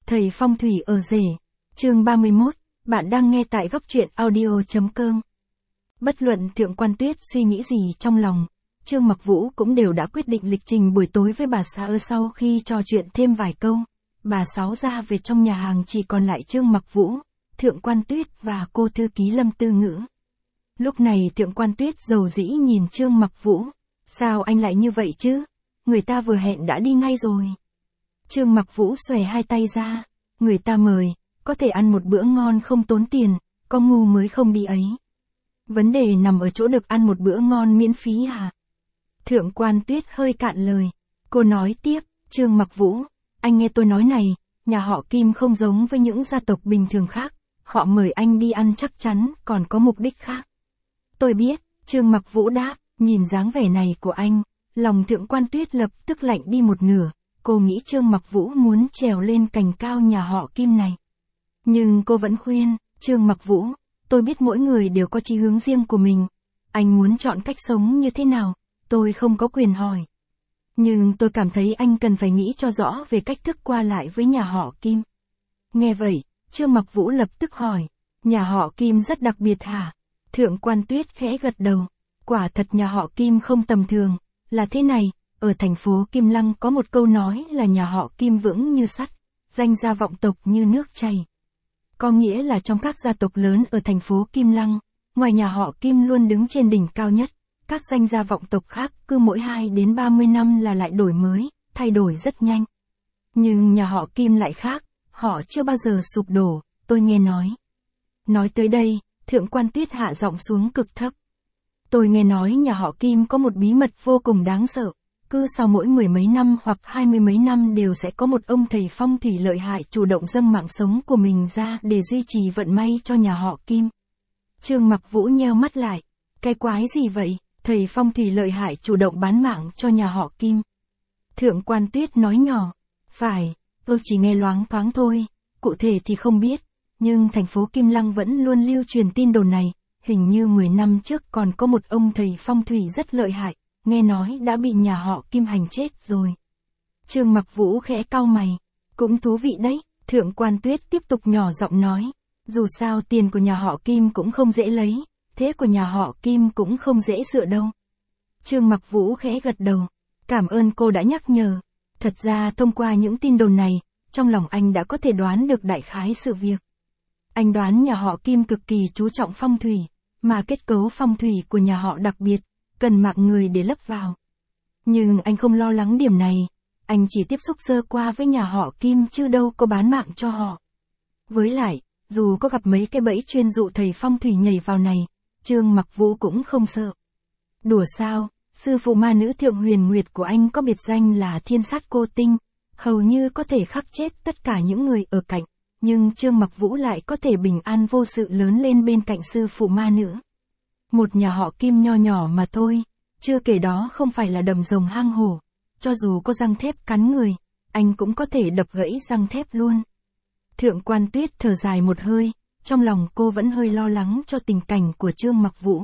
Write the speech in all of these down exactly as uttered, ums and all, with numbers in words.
Thầy phong thủy ở rể. Chương ba mươi mốt, bạn đang nghe tại góc truyện audio chấm com. Bất luận Thượng Quan Tuyết suy nghĩ gì trong lòng, Trương Mặc Vũ cũng đều đã quyết định lịch trình buổi tối với bà Sáu. Sau khi trò chuyện thêm vài câu, bà Sáu ra về trong nhà hàng, chỉ còn lại Trương Mặc Vũ, Thượng Quan Tuyết và cô thư ký Lâm Tư Ngữ. Lúc này Thượng Quan Tuyết dầu dĩ nhìn Trương Mặc Vũ, sao anh lại như vậy chứ? Người ta vừa hẹn đã đi ngay rồi. Trương Mặc Vũ xòe hai tay ra, người ta mời, có thể ăn một bữa ngon không tốn tiền, có ngu mới không đi ấy. Vấn đề nằm ở chỗ được ăn một bữa ngon miễn phí à? Thượng Quan Tuyết hơi cạn lời, cô nói tiếp, Trương Mặc Vũ, anh nghe tôi nói này, nhà họ Kim không giống với những gia tộc bình thường khác, họ mời anh đi ăn chắc chắn còn có mục đích khác. Tôi biết, Trương Mặc Vũ đáp, nhìn dáng vẻ này của anh, lòng Thượng Quan Tuyết lập tức lạnh đi một nửa, cô nghĩ Trương Mặc Vũ muốn trèo lên cành cao nhà họ Kim này. Nhưng cô vẫn khuyên, Trương Mặc Vũ, tôi biết mỗi người đều có chí hướng riêng của mình, anh muốn chọn cách sống như thế nào, tôi không có quyền hỏi. Nhưng tôi cảm thấy anh cần phải nghĩ cho rõ về cách thức qua lại với nhà họ Kim. Nghe vậy, Trương Mặc Vũ lập tức hỏi, nhà họ Kim rất đặc biệt hả? Thượng Quan Tuyết khẽ gật đầu, quả thật nhà họ Kim không tầm thường, là thế này, ở thành phố Kim Lăng có một câu nói là nhà họ Kim vững như sắt, danh gia vọng tộc như nước chảy. Có nghĩa là trong các gia tộc lớn ở thành phố Kim Lăng, ngoài nhà họ Kim luôn đứng trên đỉnh cao nhất, các danh gia vọng tộc khác cứ mỗi hai đến ba mươi năm là lại đổi mới, thay đổi rất nhanh. Nhưng nhà họ Kim lại khác, họ chưa bao giờ sụp đổ, tôi nghe nói. Nói tới đây, Thượng Quan Tuyết hạ giọng xuống cực thấp. Tôi nghe nói nhà họ Kim có một bí mật vô cùng đáng sợ, cứ sau mỗi mười mấy năm hoặc hai mươi mấy năm đều sẽ có một ông thầy phong thủy lợi hại chủ động dâng mạng sống của mình ra để duy trì vận may cho nhà họ Kim. Trương Mặc Vũ nheo mắt lại, cái quái gì vậy, thầy phong thủy lợi hại chủ động bán mạng cho nhà họ Kim? Thượng Quan Tuyết nói nhỏ, phải, tôi chỉ nghe loáng thoáng thôi, cụ thể thì không biết, nhưng thành phố Kim Lăng vẫn luôn lưu truyền tin đồn này, hình như mười năm trước còn có một ông thầy phong thủy rất lợi hại, nghe nói đã bị nhà họ Kim hành chết rồi. Trương Mặc Vũ khẽ cau mày, cũng thú vị đấy, Thượng Quan Tuyết tiếp tục nhỏ giọng nói, dù sao tiền của nhà họ Kim cũng không dễ lấy, thế của nhà họ Kim cũng không dễ sửa đâu. Trương Mặc Vũ khẽ gật đầu, cảm ơn cô đã nhắc nhở, thật ra thông qua những tin đồn này, trong lòng anh đã có thể đoán được đại khái sự việc. Anh đoán nhà họ Kim cực kỳ chú trọng phong thủy, mà kết cấu phong thủy của nhà họ đặc biệt, cần mạng người để lấp vào. Nhưng anh không lo lắng điểm này, anh chỉ tiếp xúc sơ qua với nhà họ Kim chứ đâu có bán mạng cho họ. Với lại, dù có gặp mấy cái bẫy chuyên dụ thầy phong thủy nhảy vào này, Trương Mặc Vũ cũng không sợ. Đùa sao, sư phụ ma nữ Thượng Huyền Nguyệt của anh có biệt danh là Thiên Sát Cô Tinh, hầu như có thể khắc chết tất cả những người ở cạnh, nhưng Trương Mặc Vũ lại có thể bình an vô sự lớn lên bên cạnh sư phụ ma nữ. Một nhà họ Kim nho nhỏ mà thôi, chưa kể đó không phải là đầm rồng hang hổ, cho dù có răng thép cắn người, anh cũng có thể đập gãy răng thép luôn. Thượng Quan Tuyết thở dài một hơi, trong lòng cô vẫn hơi lo lắng cho tình cảnh của Trương Mặc Vũ.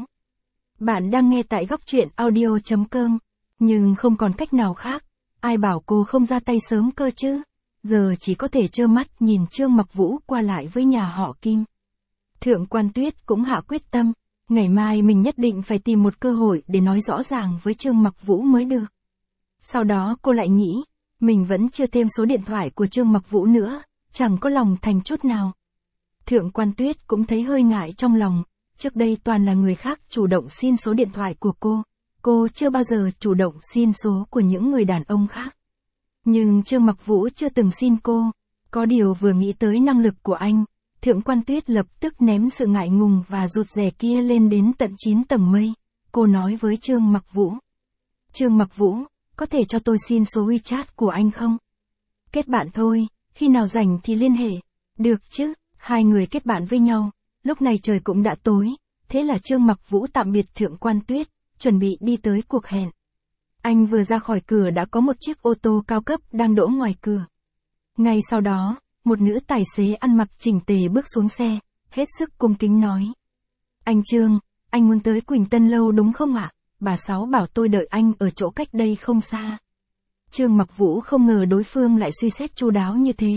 Bạn đang nghe tại góc truyện audio chấm com, nhưng không còn cách nào khác, ai bảo cô không ra tay sớm cơ chứ, giờ chỉ có thể trơ mắt nhìn Trương Mặc Vũ qua lại với nhà họ Kim. Thượng Quan Tuyết cũng hạ quyết tâm, ngày mai mình nhất định phải tìm một cơ hội để nói rõ ràng với Trương Mặc Vũ mới được. Sau đó cô lại nghĩ, mình vẫn chưa thêm số điện thoại của Trương Mặc Vũ nữa, chẳng có lòng thành chút nào. Thượng Quan Tuyết cũng thấy hơi ngại trong lòng, trước đây toàn là người khác chủ động xin số điện thoại của cô, cô chưa bao giờ chủ động xin số của những người đàn ông khác. Nhưng Trương Mặc Vũ chưa từng xin cô, có điều vừa nghĩ tới năng lực của anh, Thượng Quan Tuyết lập tức ném sự ngại ngùng và rụt rè kia lên đến tận chín tầng mây, cô nói với Trương Mặc Vũ. Trương Mặc Vũ, có thể cho tôi xin số WeChat của anh không? Kết bạn thôi, khi nào rảnh thì liên hệ. Được chứ, hai người kết bạn với nhau, lúc này trời cũng đã tối, thế là Trương Mặc Vũ tạm biệt Thượng Quan Tuyết, chuẩn bị đi tới cuộc hẹn. Anh vừa ra khỏi cửa đã có một chiếc ô tô cao cấp đang đỗ ngoài cửa. Ngay sau đó, một nữ tài xế ăn mặc chỉnh tề bước xuống xe, hết sức cung kính nói. Anh Trương, anh muốn tới Quỳnh Tân Lâu đúng không ạ? Bà Sáu bảo tôi đợi anh ở chỗ cách đây không xa. Trương Mặc Vũ không ngờ đối phương lại suy xét chu đáo như thế,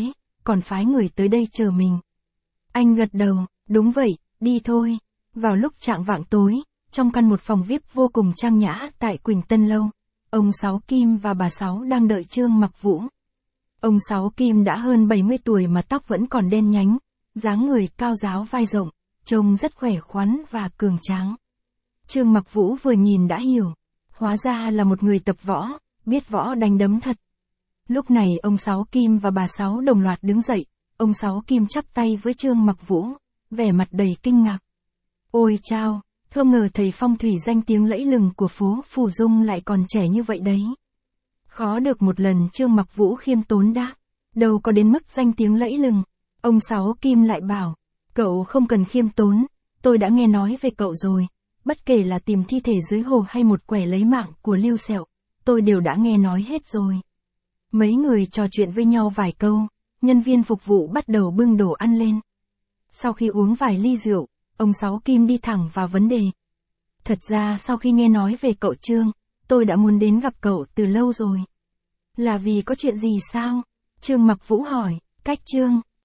còn phái người tới đây chờ mình. Anh gật đầu, đúng vậy, đi thôi. Vào lúc chạng vạng tối, trong căn một phòng vi ai pi vô cùng trang nhã tại Quỳnh Tân Lâu, ông Sáu Kim và bà Sáu đang đợi Trương Mặc Vũ. Ông Sáu Kim đã hơn bảy mươi tuổi mà tóc vẫn còn đen nhánh, dáng người cao ráo vai rộng, trông rất khỏe khoắn và cường tráng. Trương Mặc Vũ vừa nhìn đã hiểu, hóa ra là một người tập võ, biết võ đánh đấm thật. Lúc này ông Sáu Kim và bà Sáu đồng loạt đứng dậy, ông Sáu Kim chắp tay với Trương Mặc Vũ, vẻ mặt đầy kinh ngạc. Ôi chao, không ngờ thầy phong thủy danh tiếng lẫy lừng của phố Phù Dung lại còn trẻ như vậy đấy. Khó được một lần Trương Mặc Vũ khiêm tốn đáp, đâu có đến mức danh tiếng lẫy lừng. Ông Sáu Kim lại bảo, cậu không cần khiêm tốn, tôi đã nghe nói về cậu rồi, bất kể là tìm thi thể dưới hồ hay một quẻ lấy mạng của Lưu Sẹo, tôi đều đã nghe nói hết rồi. Mấy người trò chuyện với nhau vài câu, nhân viên phục vụ bắt đầu bưng đồ ăn lên. Sau khi uống vài ly rượu, ông Sáu Kim đi thẳng vào vấn đề. Thật ra sau khi nghe nói về cậu Trương, tôi đã muốn đến gặp cậu từ lâu rồi. Là vì có chuyện gì sao? Trương Mặc Vũ hỏi, cách Trương,